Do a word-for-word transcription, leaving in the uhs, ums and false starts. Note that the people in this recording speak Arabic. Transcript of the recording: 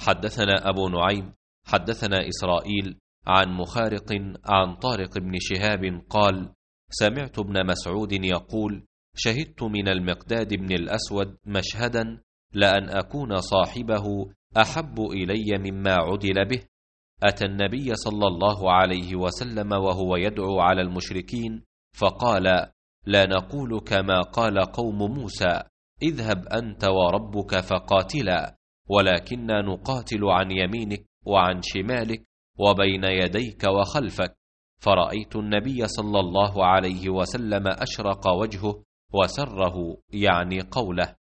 حدثنا أبو نعيم حدثنا إسرائيل عن مخارق عن طارق بن شهاب قال: سمعت ابن مسعود يقول: شهدت من المقداد بن الأسود مشهدا لأن أكون صاحبه أحب إلي مما عدل به. أتى النبي صلى الله عليه وسلم وهو يدعو على المشركين فقال: لا نقول كما قال قوم موسى: اذهب أنت وربك فقاتلا، ولكننا نقاتل عن يمينك وعن شمالك وبين يديك وخلفك. فرأيت النبي صلى الله عليه وسلم أشرق وجهه وسره، يعني قوله.